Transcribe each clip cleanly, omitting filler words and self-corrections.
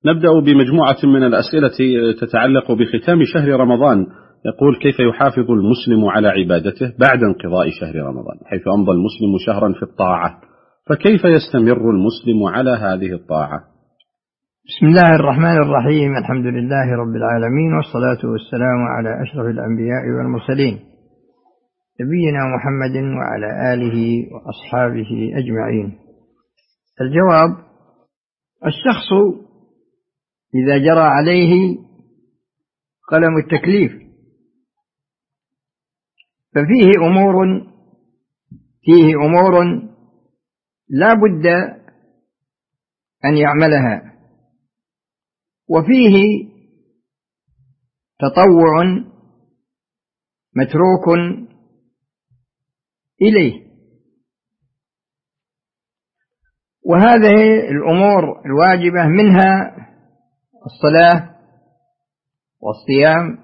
نبدأ بمجموعة من الأسئلة تتعلق بختام شهر رمضان. يقول: كيف يحافظ المسلم على عبادته بعد انقضاء شهر رمضان، حيث أمضى المسلم شهرا في الطاعة، فكيف يستمر المسلم على هذه الطاعة؟ بسم الله الرحمن الرحيم. الحمد لله رب العالمين، والصلاة والسلام على أشرف الأنبياء والمرسلين، نبينا محمد وعلى آله وأصحابه أجمعين. الجواب: الشخص إذا جرى عليه قلم التكليف ففيه أمور لا بد أن يعملها، وفيه تطوع متروك إليه. وهذه الأمور الواجبة منها الصلاة والصيام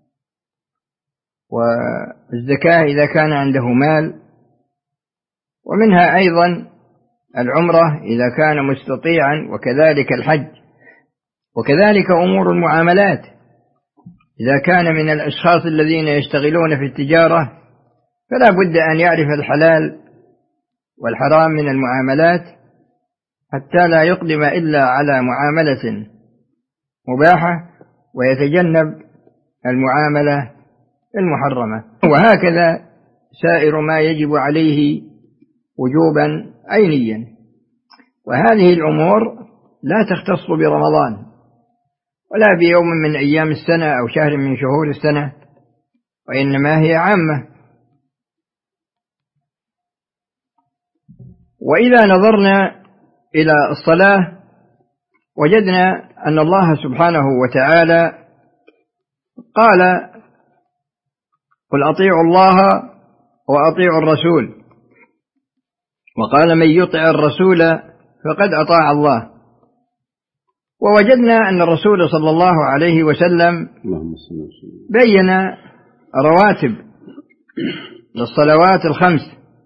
والزكاة إذا كان عنده مال، ومنها أيضا العمرة إذا كان مستطيعا، وكذلك الحج، وكذلك أمور المعاملات إذا كان من الأشخاص الذين يشتغلون في التجارة، فلا بد أن يعرف الحلال والحرام من المعاملات حتى لا يقدم إلا على معاملة مباحة ويتجنب المعاملة المحرمة. وهكذا سائر ما يجب عليه وجوبا عينيا. وهذه الأمور لا تختص برمضان ولا بيوم من أيام السنة أو شهر من شهور السنة، وإنما هي عامة. وإذا نظرنا إلى الصلاة وجدنا أن الله سبحانه وتعالى قال: قل أطيعوا الله وأطيعوا الرسول، وقال: من يطع الرسول فقد أطاع الله. ووجدنا أن الرسول صلى الله عليه وسلم بين رواتب للصلوات الخمس،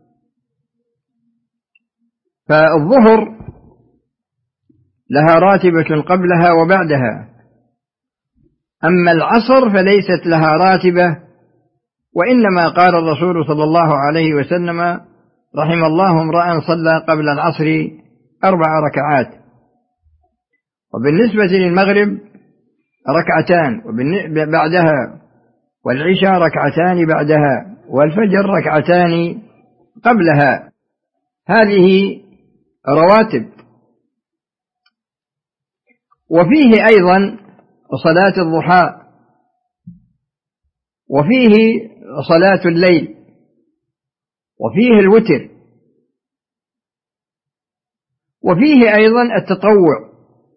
فالظهر لها راتبة قبلها وبعدها، أما العصر فليست لها راتبة، وإنما قال الرسول صلى الله عليه وسلم: رحم الله امرأ صلى قبل العصر 4 ركعات. وبالنسبة للمغرب ركعتان بعدها، والعشاء ركعتان بعدها، والفجر ركعتان قبلها. هذه رواتب. وفيه أيضا صلاة الضحى، وفيه صلاة الليل، وفيه الوتر، وفيه أيضا التطوع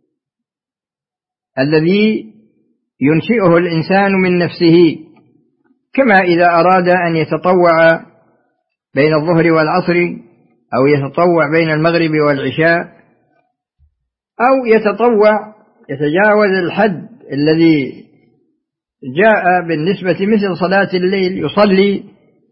الذي ينشئه الإنسان من نفسه، كما إذا أراد أن يتطوع بين الظهر والعصر، أو يتطوع بين المغرب والعشاء، أو يتجاوز الحد الذي جاء بالنسبة مثل صلاة الليل، يصلي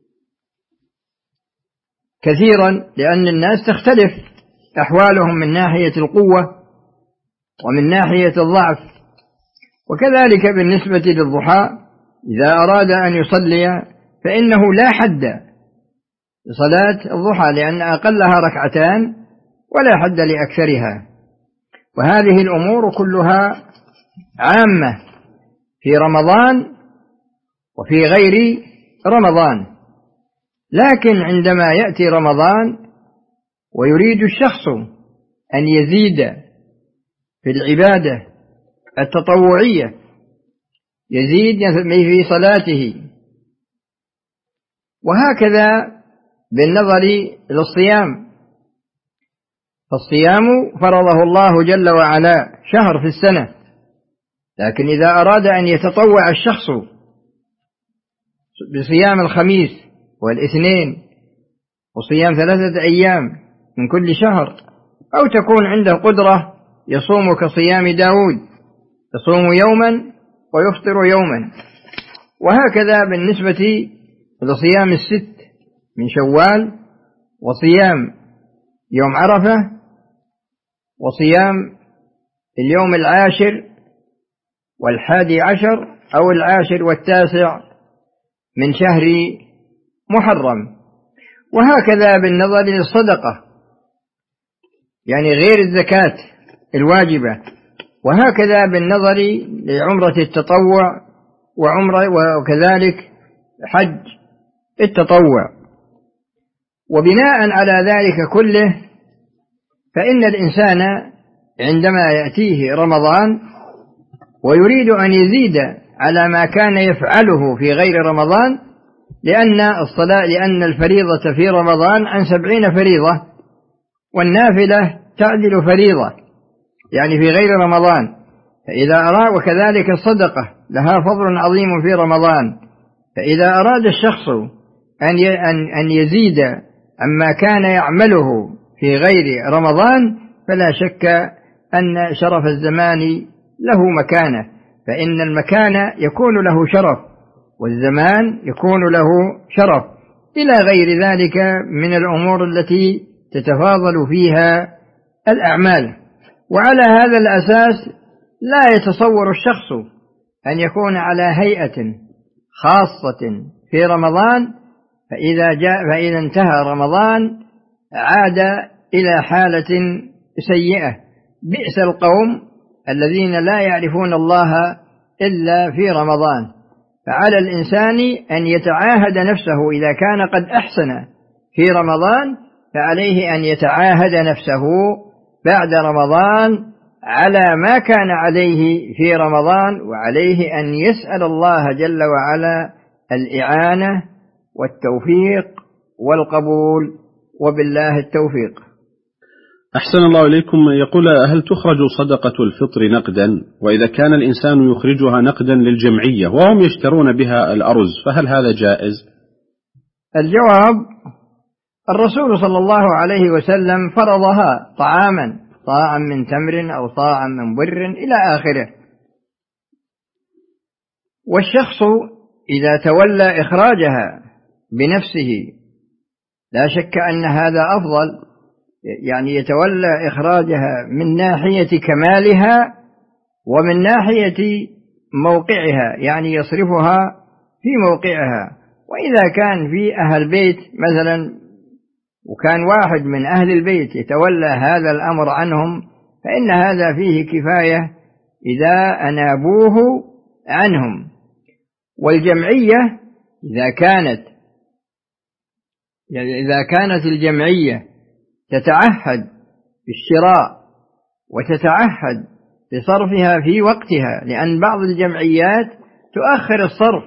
كثيرا، لأن الناس تختلف أحوالهم من ناحية القوة ومن ناحية الضعف. وكذلك بالنسبة للضحى، إذا أراد أن يصلي فإنه لا حد لصلاة الضحى، لأن أقلها ركعتان ولا حد لأكثرها. وهذه الأمور كلها عامة في رمضان وفي غير رمضان. لكن عندما يأتي رمضان ويريد الشخص أن يزيد في العبادة التطوعية، يزيد في صلاته، وهكذا بالنظر إلى الصيام، فالصيام فرضه الله جل وعلا شهر في السنة، لكن إذا أراد أن يتطوع الشخص بصيام الخميس والاثنين وصيام 3 أيام من كل شهر، أو تكون عنده قدرة يصوم كصيام داود، يصوم يوما ويفطر يوما. وهكذا بالنسبة لصيام 6 من شوال، وصيام يوم عرفة، وصيام اليوم 10 و11 أو 10 و9 من شهر محرم. وهكذا بالنظر للصدقة، يعني غير الزكاة الواجبة، وهكذا بالنظر لعمرة التطوع وكذلك حج التطوع. وبناء على ذلك كله فإن الإنسان عندما يأتيه رمضان ويريد أن يزيد على ما كان يفعله في غير رمضان، لأن الفريضة في رمضان عن 70 فريضة، والنافلة تعدل فريضة يعني في غير رمضان. فإذا أراد، وكذلك الصدقة لها فضل عظيم في رمضان، فإذا أراد الشخص أن يزيد عما كان يعمله في غير رمضان فلا شك أن شرف الزمان له مكانة، فإن المكان يكون له شرف والزمان يكون له شرف، إلى غير ذلك من الأمور التي تتفاضل فيها الأعمال. وعلى هذا الأساس لا يتصور الشخص أن يكون على هيئة خاصة في رمضان، فإذا انتهى رمضان عاد إلى حالة سيئة. بئس القوم الذين لا يعرفون الله إلا في رمضان. فعلى الإنسان أن يتعاهد نفسه إذا كان قد أحسن في رمضان، فعليه أن يتعاهد نفسه بعد رمضان على ما كان عليه في رمضان، وعليه أن يسأل الله جل وعلا الإعانة والتوفيق والقبول، وبالله التوفيق. أحسن الله إليكم. يقول: هل تخرج صدقة الفطر نقدا؟ وإذا كان الإنسان يخرجها نقدا للجمعية وهم يشترون بها الأرز فهل هذا جائز؟ الجواب: الرسول صلى الله عليه وسلم فرضها طعاما، صاعا من تمر أو صاعا من بر إلى آخره. والشخص إذا تولى إخراجها بنفسه لا شك أن هذا أفضل، يعني يتولى إخراجها من ناحية كمالها ومن ناحية موقعها، يعني يصرفها في موقعها. وإذا كان في أهل بيت مثلا وكان واحد من أهل البيت يتولى هذا الأمر عنهم، فإن هذا فيه كفاية إذا أنابوه عنهم. والجمعية إذا كانت الجمعية تتعهد بالشراء وتتعهد بصرفها في وقتها، لأن بعض الجمعيات تؤخر الصرف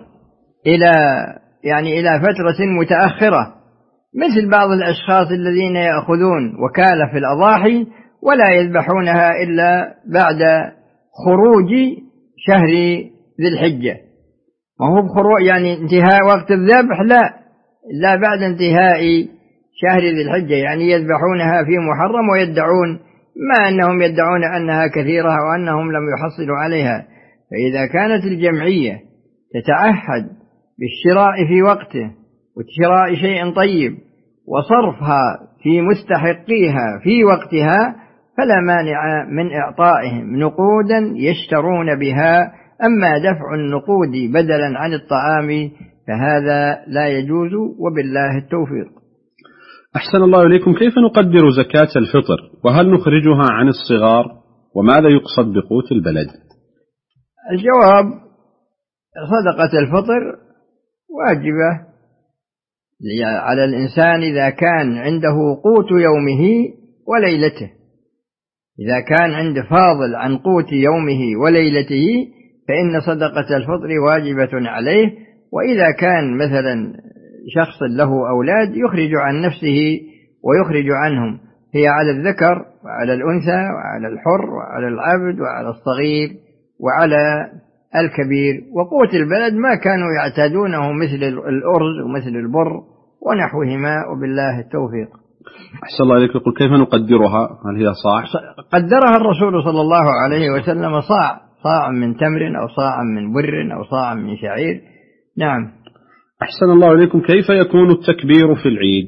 إلى فترة متأخرة، مثل بعض الأشخاص الذين يأخذون وكالة في الأضاحي ولا يذبحونها إلا بعد خروج شهر ذي الحجة، ما هو بخروج يعني انتهاء وقت الذبح، لا بعد انتهاء شهر ذي الحجة، يعني يذبحونها في محرم ويدعون ما أنهم يدعون أنها كثيرة وأنهم لم يحصلوا عليها. فإذا كانت الجمعية تتعهد بالشراء في وقته وشراء شيء طيب وصرفها في مستحقيها في وقتها، فلا مانع من إعطائهم نقودا يشترون بها. أما دفع النقود بدلا عن الطعام فهذا لا يجوز، وبالله التوفيق. أحسن الله إليكم. كيف نقدر زكاة الفطر؟ وهل نخرجها عن الصغار؟ وماذا يقصد بقوت البلد؟ الجواب: صدقة الفطر واجبة على الإنسان إذا كان عنده قوت يومه وليلته. إذا كان عنده فاضل عن قوت يومه وليلته فإن صدقة الفطر واجبة عليه. وإذا كان مثلا شخص له أولاد يخرج عن نفسه ويخرج عنهم، هي على الذكر وعلى الأنثى وعلى الحر وعلى العبد وعلى الصغير وعلى الكبير. وقوت البلد ما كانوا يعتادونه مثل الأرز ومثل البر ونحوهما، وبالله التوفيق. أحسن الله إليك. يقول: كيف نقدرها؟ هل هي صاع؟ قدرها الرسول صلى الله عليه وسلم صاع من تمر أو صاع من بر أو صاع من شعير. نعم. أحسن الله إليكم. كيف يكون التكبير في العيد؟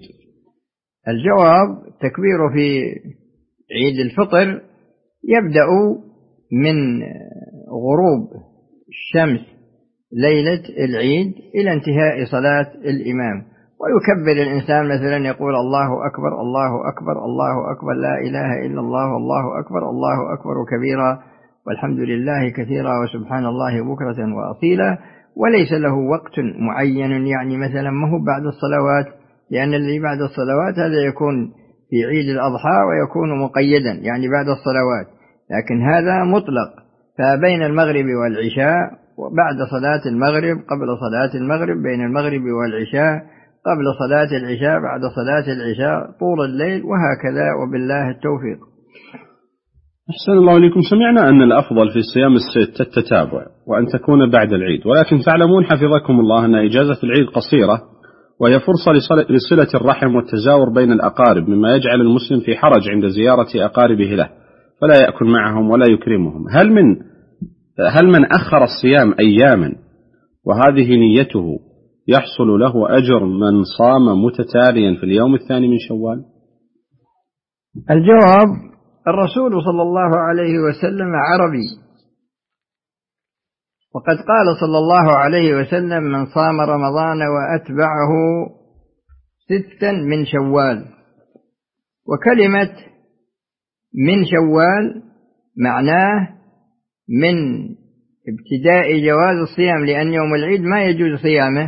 الجواب: التكبير في عيد الفطر يبدأ من غروب الشمس ليلة العيد إلى انتهاء صلاة الإمام، ويكبر الإنسان مثلا يقول الله أكبر الله أكبر الله أكبر لا إله إلا الله والله أكبر الله أكبر كبيرا والحمد لله كثيرا وسبحان الله بكرة وأصيلا، وليس له وقت معين، يعني مثلا ما هو بعد الصلوات، لأن الذي بعد الصلوات هذا يكون في عيد الأضحى ويكون مقيدا يعني بعد الصلوات، لكن هذا مطلق، فبين المغرب والعشاء وبعد صلاة المغرب قبل صلاة المغرب بين المغرب والعشاء قبل صلاة العشاء بعد صلاة العشاء طول الليل، وهكذا وبالله التوفيق. أحسن الله إليكم. سمعنا أن الأفضل في صيام الست التتابع وأن تكون بعد العيد، ولكن تعلمون حفظكم الله أن إجازة العيد قصيرة، وهي فرصة لصلة الرحم والتزاور بين الأقارب، مما يجعل المسلم في حرج عند زيارة أقاربه له فلا يأكل معهم ولا يكرمهم. هل من أخر الصيام أياما وهذه نيته يحصل له أجر من صام متتاليا في اليوم الثاني من شوال؟ الجواب: الرسول صلى الله عليه وسلم عربي، وقد قال صلى الله عليه وسلم: من صام رمضان وأتبعه 6 من شوال. وكلمة من شوال معناه من ابتداء جواز الصيام، لأن يوم العيد ما يجوز صيامه،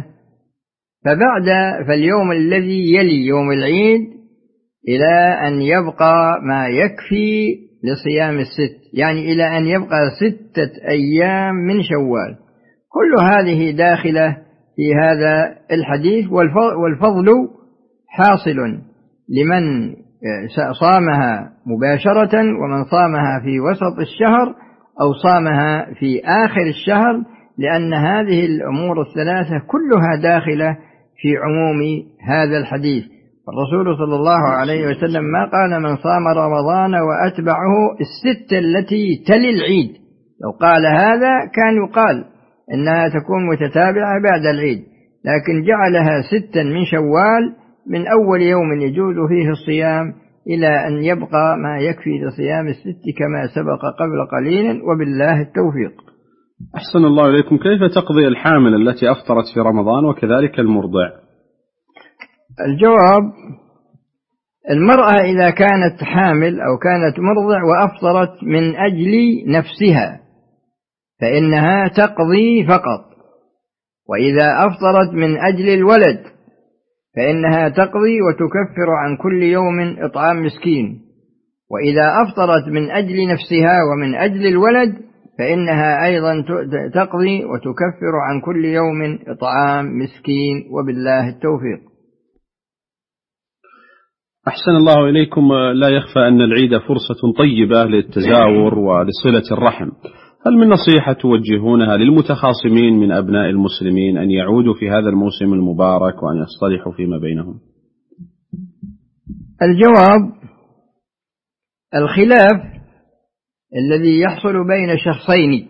فاليوم الذي يلي يوم العيد إلى أن يبقى ما يكفي لصيام 6، يعني إلى أن يبقى 6 أيام من شوال. كل هذه داخلة في هذا الحديث، والفضل حاصل لمن صامها مباشرة، ومن صامها في وسط الشهر أو صامها في آخر الشهر، لأن هذه الأمور الثلاثة كلها داخلة في عموم هذا الحديث. الرسول صلى الله عليه وسلم ما قال من صام رمضان وأتبعه 6 التي تلي العيد، لو قال هذا كان يقال إنها تكون متتابعة بعد العيد، لكن جعلها 6 من شوال من أول يوم يجوز فيه الصيام إلى أن يبقى ما يكفي لصيام 6 كما سبق قبل قليل، وبالله التوفيق. أحسن الله إليكم. كيف تقضي الحامل التي أفطرت في رمضان وكذلك المرضع؟ الجواب: المرأة إذا كانت حامل أو كانت مرضع وأفطرت من أجل نفسها فإنها تقضي فقط، وإذا أفطرت من أجل الولد فإنها تقضي وتكفر عن كل يوم إطعام مسكين، وإذا أفطرت من أجل نفسها ومن أجل الولد فإنها أيضا تقضي وتكفر عن كل يوم إطعام مسكين، وبالله التوفيق. أحسن الله إليكم. لا يخفى أن العيد فرصة طيبة للتزاور ولصلة الرحم، هل من نصيحة توجهونها للمتخاصمين من أبناء المسلمين أن يعودوا في هذا الموسم المبارك وأن يصطلحوا فيما بينهم؟ الجواب: الخلاف الذي يحصل بين شخصين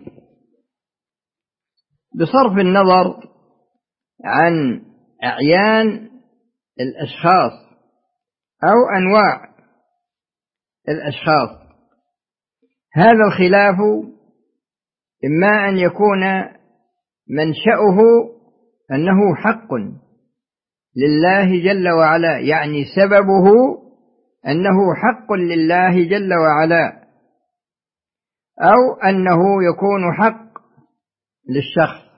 بصرف النظر عن أعيان الأشخاص أو أنواع الأشخاص، هذا الخلاف إما أن يكون منشأه أنه حق لله جل وعلا، يعني سببه أنه حق لله جل وعلا، أو أنه يكون حق للشخص.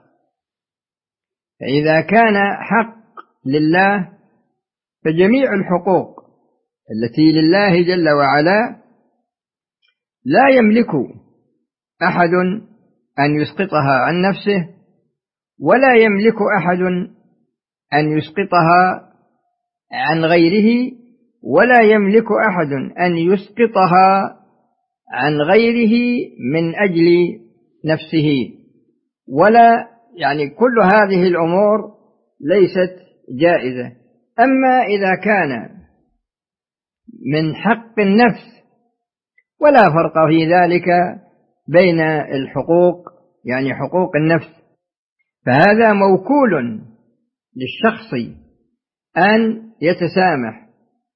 فإذا كان حق لله فجميع الحقوق التي لله جل وعلا لا يملك أحد أن يسقطها عن نفسه، ولا يملك أحد أن يسقطها عن غيره، ولا يملك أحد أن يسقطها عن غيره من أجل نفسه، ولا يعني كل هذه الأمور ليست جائزة. أما إذا كان من حق النفس ولا فرق في ذلك بين الحقوق، يعني حقوق النفس، فهذا موكول للشخص أن يتسامح.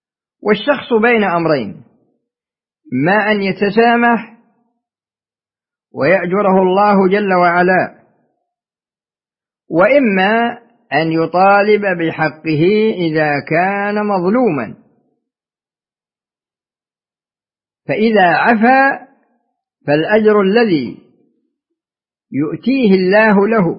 والشخص بين أمرين: ما أن يتسامح ويأجره الله جل وعلا، وإما أن يطالب بحقه إذا كان مظلوما، فإذا عفا فالأجر الذي يؤتيه الله له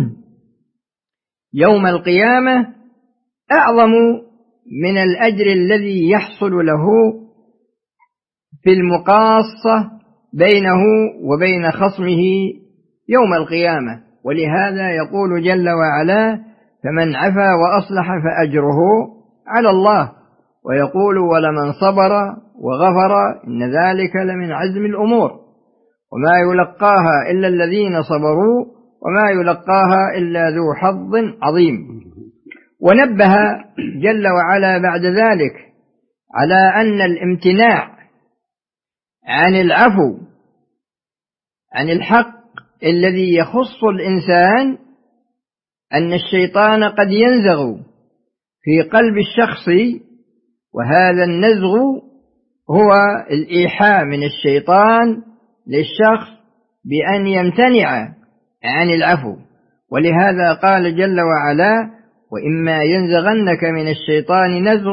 يوم القيامة أعظم من الأجر الذي يحصل له في المقاصة بينه وبين خصمه يوم القيامة. ولهذا يقول جل وعلا: فمن عفا وأصلح فأجره على الله. ويقول: ولمن صبر وغفر إن ذلك لمن عزم الأمور، وما يلقاها إلا الذين صبروا وما يلقاها إلا ذو حظ عظيم. ونبه جل وعلا بعد ذلك على أن الامتناع عن العفو عن الحق الذي يخص الإنسان، أن الشيطان قد ينزغ في قلب الشخص، وهذا النزغ هو الإيحاء من الشيطان للشخص بأن يمتنع عن العفو. ولهذا قال جل وعلا: وإما ينزغنك من الشيطان نزغ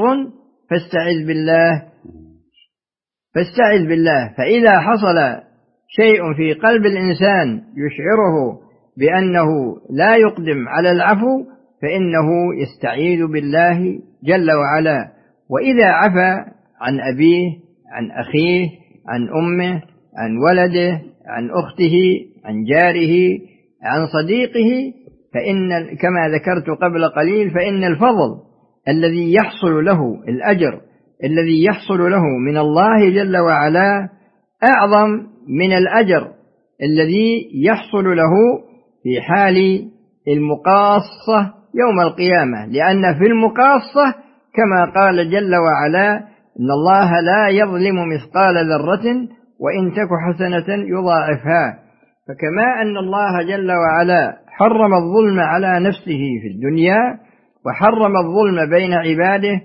فاستعذ بالله. فإذا حصل شيء في قلب الإنسان يشعره بأنه لا يقدم على العفو فإنه يستعيذ بالله جل وعلا. وإذا عفا عن أبيه، عن أخيه، عن أمه، عن ولده، عن أخته، عن جاره، عن صديقه، فإن كما ذكرت قبل قليل فإن الفضل الذي يحصل له، الأجر الذي يحصل له من الله جل وعلا أعظم من الأجر الذي يحصل له في حال المقاصة يوم القيامة. لأن في المقاصة كما قال جل وعلا: إن الله لا يظلم مثقال ذرة وإن تك حسنة يضاعفها. فكما أن الله جل وعلا حرم الظلم على نفسه في الدنيا وحرم الظلم بين عباده،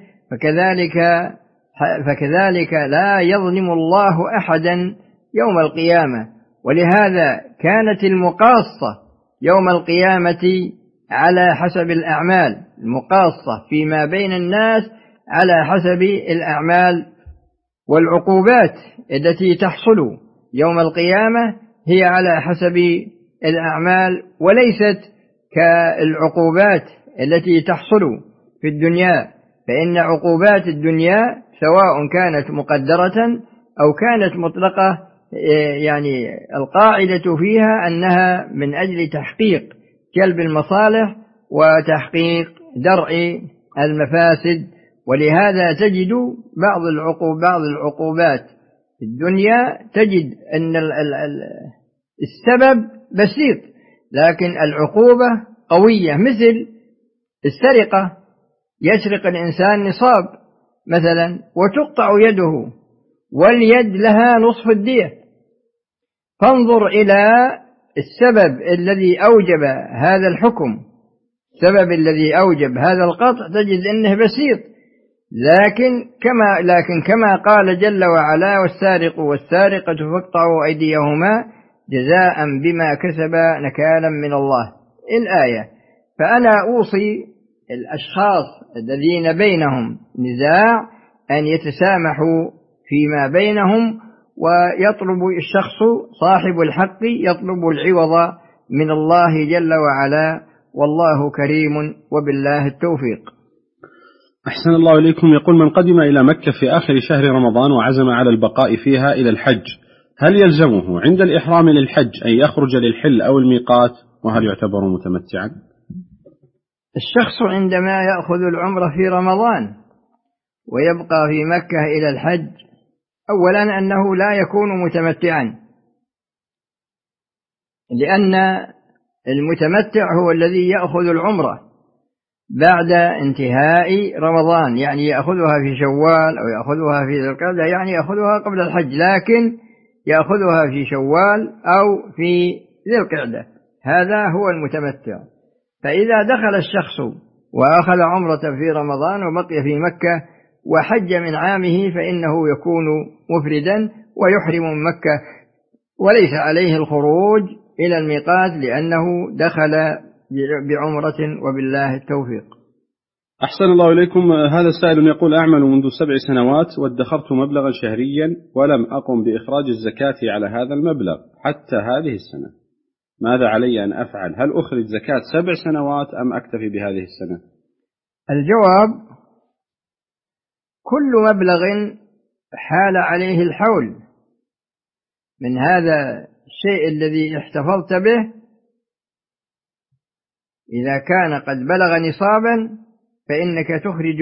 فكذلك لا يظلم الله أحدا يوم القيامة. ولهذا كانت المقاصة يوم القيامة على حسب الأعمال، المقاصة فيما بين الناس على حسب الأعمال، والعقوبات التي تحصل يوم القيامة هي على حسب الأعمال، وليست كالعقوبات التي تحصل في الدنيا. فإن عقوبات الدنيا سواء كانت مقدرة أو كانت مطلقة، يعني القاعدة فيها أنها من أجل تحقيق جلب المصالح وتحقيق درء المفاسد. ولهذا تجد بعض العقوبات في الدنيا تجد أن السبب بسيط لكن العقوبة قوية، مثل السرقة، يسرق الإنسان نصاب مثلا وتقطع يده واليد لها نصف الدية. فانظر إلى السبب الذي أوجب هذا الحكم، السبب الذي أوجب هذا القطع تجد أنه بسيط، لكن كما قال جل وعلا: والسارق والسارقة فاقطعوا أيديهما جزاء بما كسبا نكالا من الله، الآية. فأنا أوصي الأشخاص الذين بينهم نزاع أن يتسامحوا فيما بينهم، ويطلب الشخص صاحب الحق يطلب العوض من الله جل وعلا، والله كريم وبالله التوفيق. أحسن الله إليكم. يقول: من قدم إلى مكة في آخر شهر رمضان وعزم على البقاء فيها إلى الحج، هل يلزمه عند الإحرام للحج أن يخرج للحل أو الميقات، وهل يعتبر متمتعا؟ الشخص عندما يأخذ العمرة في رمضان ويبقى في مكة إلى الحج، أولا أنه لا يكون متمتعا، لأن المتمتع هو الذي يأخذ العمرة بعد انتهاء رمضان، يعني يأخذها في شوال أو يأخذها في ذي القعدة، يعني يأخذها قبل الحج، لكن يأخذها في شوال أو في ذي القعدة، هذا هو المتمتع. فإذا دخل الشخص وأخذ عمرة في رمضان وبقي في مكة وحج من عامه فإنه يكون مفردا ويحرم من مكة وليس عليه الخروج إلى الميقات لأنه دخل بعمرة وبالله التوفيق. أحسن الله إليكم. هذا السائل يقول: أعمل منذ 7 سنوات وادخرت مبلغا شهريا ولم أقم بإخراج الزكاة على هذا المبلغ حتى هذه السنة، ماذا علي أن أفعل؟ هل أخرج زكاة 7 سنوات أم أكتفي بهذه السنة؟ الجواب: كل مبلغ حال عليه الحول من هذا الشيء الذي احتفظت به إذا كان قد بلغ نصابا فإنك تخرج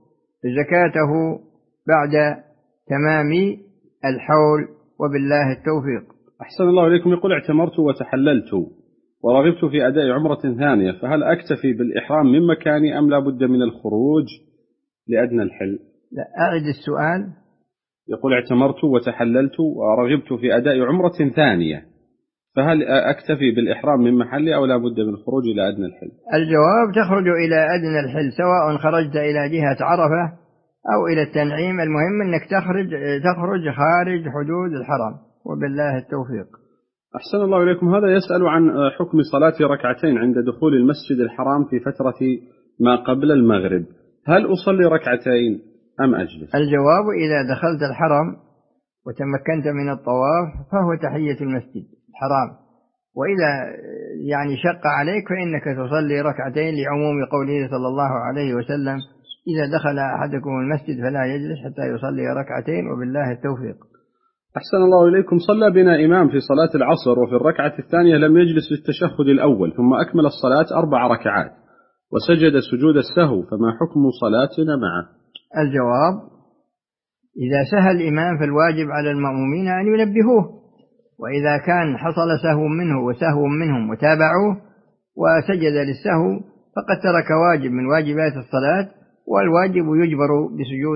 زكاته بعد تمام الحول وبالله التوفيق. أحسن الله إليكم. يقول: اعتمرت وتحللت ورغبت في أداء عمرة ثانية، فهل أكتفي بالإحرام من مكاني أم لا بد من الخروج لأدنى الحل؟ لا، أعد السؤال. يقول: اعتمرت وتحللت ورغبت في أداء عمرة ثانية، فهل أكتفي بالإحرام من محلي أو لا بد من الخروج إلى أدنى الحل؟ الجواب: تخرج إلى أدنى الحل سواء خرجت إلى جهة عرفة أو إلى التنعيم، المهم أنك تخرج خارج حدود الحرم وبالله التوفيق. أحسن الله إليكم. هذا يسأل عن حكم صلاة ركعتين عند دخول المسجد الحرام في فترة ما قبل المغرب، هل أصلي ركعتين أم أجلس؟ الجواب: إذا دخلت الحرم وتمكنت من الطواف فهو تحية المسجد الحرام، وإذا شق عليك فإنك تصلي ركعتين لعموم قوله صلى الله عليه وسلم: إذا دخل أحدكم المسجد فلا يجلس حتى يصلي ركعتين وبالله التوفيق. أحسن الله إليكم. صلى بنا إمام في صلاة العصر وفي الركعة الثانية لم يجلس للتشهد الأول ثم أكمل الصلاة 4 ركعات وسجد سجود السهو، فما حكم صلاتنا معه؟ الجواب: إذا سهى الإمام فالواجب على المأمومين أن ينبهوه، وإذا كان حصل سهو منه وسهو منهم وتابعوه وسجد للسهو فقد ترك واجب من واجبات الصلاة، والواجب يجبر بسجود،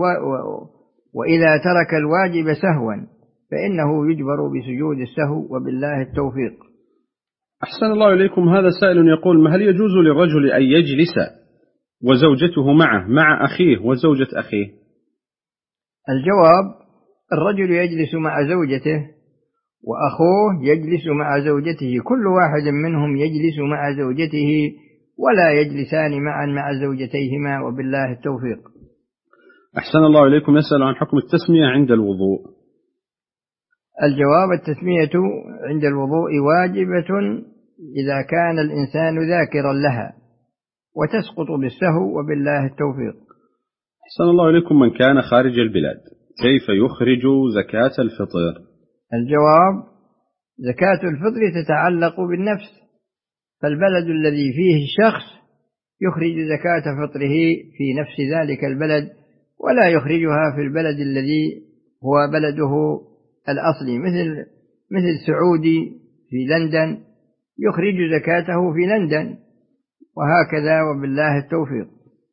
وإذا ترك الواجب سهوا فإنه يجبر بسجود السهو وبالله التوفيق. أحسن الله إليكم. هذا سائل يقول: هل يجوز للرجل أن يجلس وزوجته معه مع أخيه وزوجة أخيه؟ الجواب: الرجل يجلس مع زوجته وأخوه يجلس مع زوجته، كل واحد منهم يجلس مع زوجته ولا يجلسان معا مع زوجتيهما وبالله التوفيق. أحسن الله إليكم. يسأل عن حكم التسمية عند الوضوء. الجواب: التسمية عند الوضوء واجبة إذا كان الإنسان ذاكرا لها، وتسقط بالسهو وبالله التوفيق. أحسن الله إليكم. من كان خارج البلاد كيف يخرج زكاة الفطر؟ الجواب: زكاة الفطر تتعلق بالنفس، فالبلد الذي فيه الشخص يخرج زكاة فطره في نفس ذلك البلد، ولا يخرجها في البلد الذي هو بلده الأصلي، مثل سعودي في لندن يخرج زكاته في لندن، وهكذا وبالله التوفيق.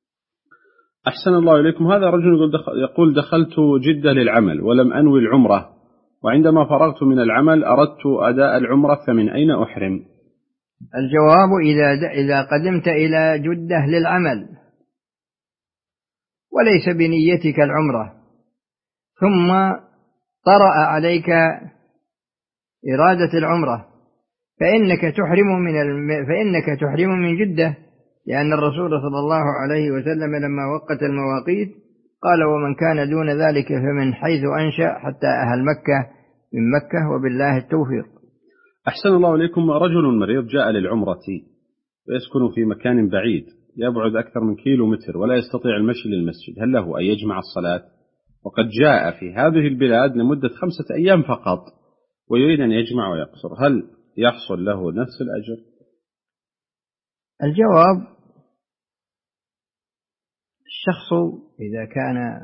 أحسن الله إليكم. هذا رجل يقول: دخلت جدة للعمل ولم أنوي العمرة، وعندما فرغت من العمل أردت أداء العمرة، فمن أين أحرم؟ الجواب: إذا قدمت إلى جدة للعمل وليس بنيتك العمرة ثم طرأ عليك إرادة العمرة فإنك تحرم من جدة، لأن الرسول صلى الله عليه وسلم لما وقت المواقيت قال: ومن كان دون ذلك فمن حيث أنشأ حتى أهل مكة من مكة وبالله التوفيق. أحسن الله إليكم. رجل مريض جاء للعمرة ويسكن في مكان بعيد يبعد أكثر من 1 كيلومتر ولا يستطيع المشي للمسجد، هل له أن يجمع الصلاة؟ وقد جاء في هذه البلاد لمدة 5 أيام فقط ويريد أن يجمع ويقصر، هل يحصل له نفس الأجر؟ الجواب: الشخص إذا كان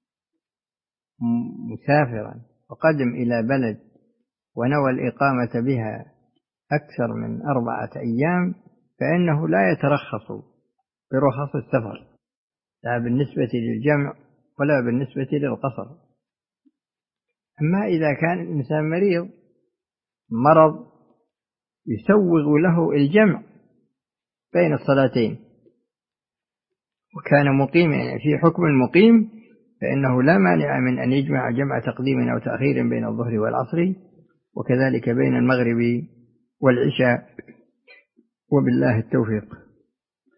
مسافرا وقدم إلى بلد ونوى الإقامة بها أكثر من 4 أيام فإنه لا يترخص برخص السفر، لا بالنسبة للجمع ولا بالنسبة للقصر. أما إذا كان الإنسان مرض يسوغ له الجمع بين الصلاتين وكان مقيما في حكم المقيم، فإنه لا مانع من أن يجمع جمع تقديم أو تأخير بين الظهر والعصر وكذلك بين المغرب والعشاء، وبالله التوفيق.